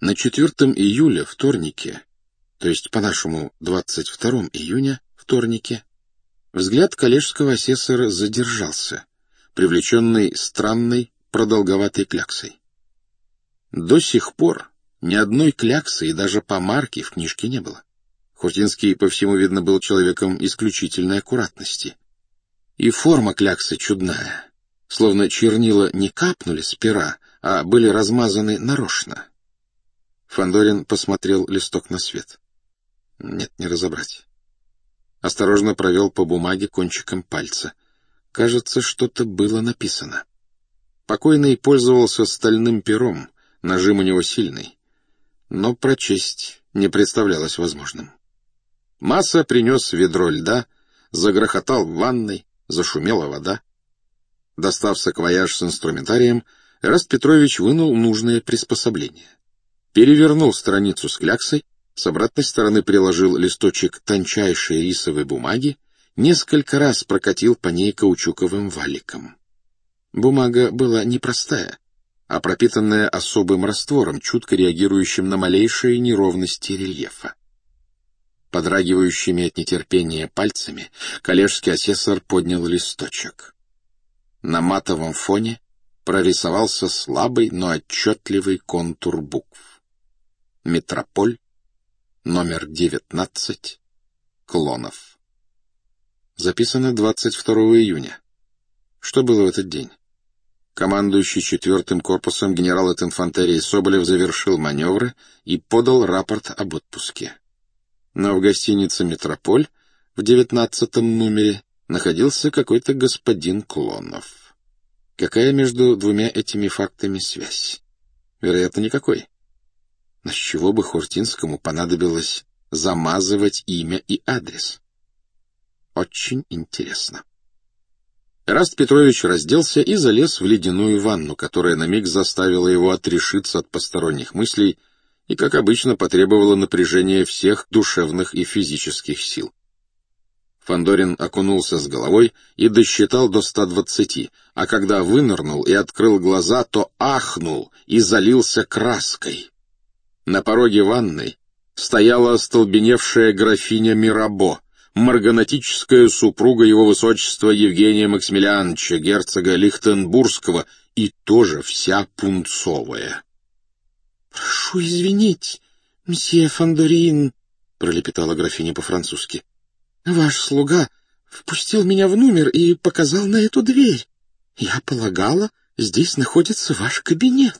На 4 июля, вторнике, то есть по-нашему 22 июня, вторнике, взгляд коллежского асессора задержался, привлеченный странной продолговатой кляксой. До сих пор ни одной кляксы и даже помарки в книжке не было. Хуртинский, по всему видно, был человеком исключительной аккуратности. И форма кляксы чудная, словно чернила не капнули с пера, а были размазаны нарочно. Фандорин посмотрел листок на свет. Нет, не разобрать. Осторожно провел по бумаге кончиком пальца. Кажется, что-то было написано. Покойный пользовался стальным пером, нажим у него сильный, но прочесть не представлялось возможным. Масса принес ведро льда, загрохотал в ванной, зашумела вода. Достав саквояж с инструментарием, Эраст Петрович вынул нужное приспособление. Перевернул страницу с кляксой, с обратной стороны приложил листочек тончайшей рисовой бумаги, несколько раз прокатил по ней каучуковым валиком. Бумага была непростая, а пропитанная особым раствором, чутко реагирующим на малейшие неровности рельефа. Подрагивающими от нетерпения пальцами коллежский асессор поднял листочек. На матовом фоне прорисовался слабый, но отчетливый контур букв. Метрополь, номер 19, Клонов. Записано 22 июня. Что было в этот день? Командующий 4-м корпусом генерал от инфантерии Соболев завершил маневры и подал рапорт об отпуске. Но в гостинице «Метрополь» в 19-м номере находился какой-то господин Клонов. Какая между двумя этими фактами связь? Вероятно, никакой. Но с чего бы Хуртинскому понадобилось замазывать имя и адрес? Очень интересно. Эраст Петрович разделся и залез в ледяную ванну, которая на миг заставила его отрешиться от посторонних мыслей и, как обычно, потребовала напряжения всех душевных и физических сил. Фандорин окунулся с головой и досчитал до 120, а когда вынырнул и открыл глаза, то ахнул и залился краской. На пороге ванной стояла остолбеневшая графиня Мирабо, марганатическая супруга его высочества Евгения Максимилиановича, герцога Лихтенбургского, и тоже вся пунцовая. — Прошу извинить, мсье Фандорин, — пролепетала графиня по-французски. — Ваш слуга впустил меня в номер и показал на эту дверь. Я полагала, здесь находится ваш кабинет.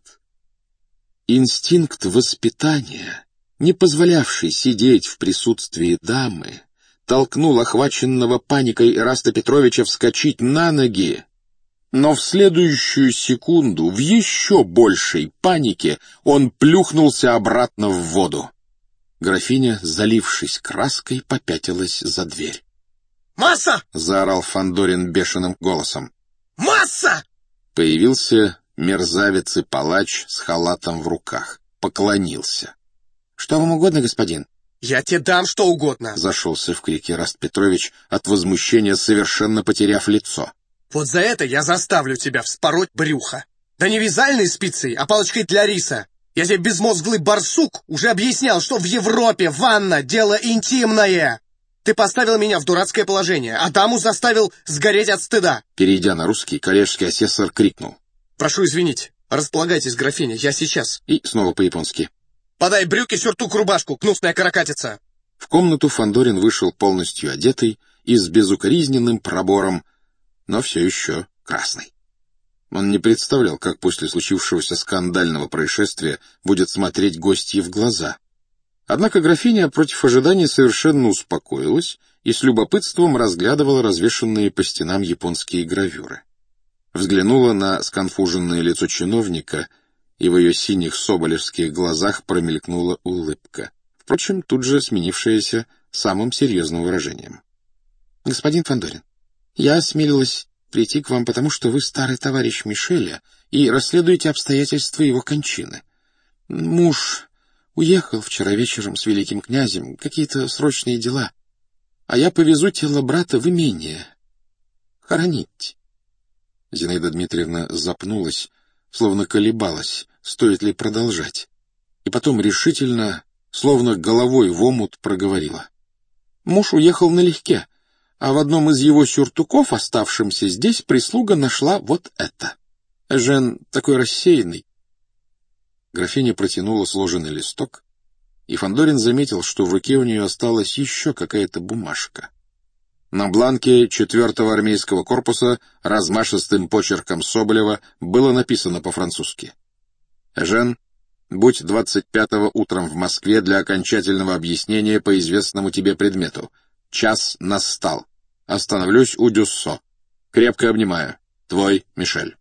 Инстинкт воспитания, не позволявший сидеть в присутствии дамы, толкнул охваченного паникой Эраста Петровича вскочить на ноги, но в следующую секунду в еще большей панике он плюхнулся обратно в воду. Графиня, залившись краской, попятилась за дверь. «Масса!» — заорал Фандорин бешеным голосом. «Масса!» Появился мерзавец и палач с халатом в руках. Поклонился. — Что вам угодно, господин? — Я тебе дам что угодно. Зашелся в крике Эраст Петрович, от возмущения совершенно потеряв лицо. Вот за это я заставлю тебя вспороть брюхо. Да не вязальной спицей, а палочкой для риса. Я тебе, безмозглый барсук, уже объяснял, что в Европе ванна — дело интимное. Ты поставил меня в дурацкое положение, а даму заставил сгореть от стыда. Перейдя на русский, коллежский асессор крикнул. Прошу извинить. Располагайтесь, графиня, я сейчас. И снова по-японски. Подай брюки, сюртук, рубашку, гнусная каракатица. В комнату Фандорин вышел полностью одетый и с безукоризненным пробором, но все еще красный. Он не представлял, как после случившегося скандального происшествия будет смотреть гостье в глаза. Однако графиня против ожидания совершенно успокоилась и с любопытством разглядывала развешанные по стенам японские гравюры. Взглянула на сконфуженное лицо чиновника, и в ее синих соболевских глазах промелькнула улыбка, впрочем, тут же сменившаяся самым серьезным выражением. — Господин Фандорин, я осмелилась прийти к вам, потому что вы старый товарищ Мишеля и расследуете обстоятельства его кончины. Муж уехал вчера вечером с великим князем, какие-то срочные дела, а я повезу тело брата в имение. Хоронить. Зинаида Дмитриевна запнулась, словно колебалась, стоит ли продолжать. и потом решительно, словно головой в омут, проговорила. Муж уехал налегке, а в одном из его сюртуков, оставшемся здесь, прислуга нашла вот это. Жен такой рассеянный. Графиня протянула сложенный листок, и Фандорин заметил, что в руке у нее осталась еще какая-то бумажка. На бланке 4-го армейского корпуса размашистым почерком Соболева было написано по-французски. «Жен, будь 25-го утром в Москве для окончательного объяснения по известному тебе предмету. Час настал. Остановлюсь у Дюссо. Крепко обнимаю. Твой Мишель».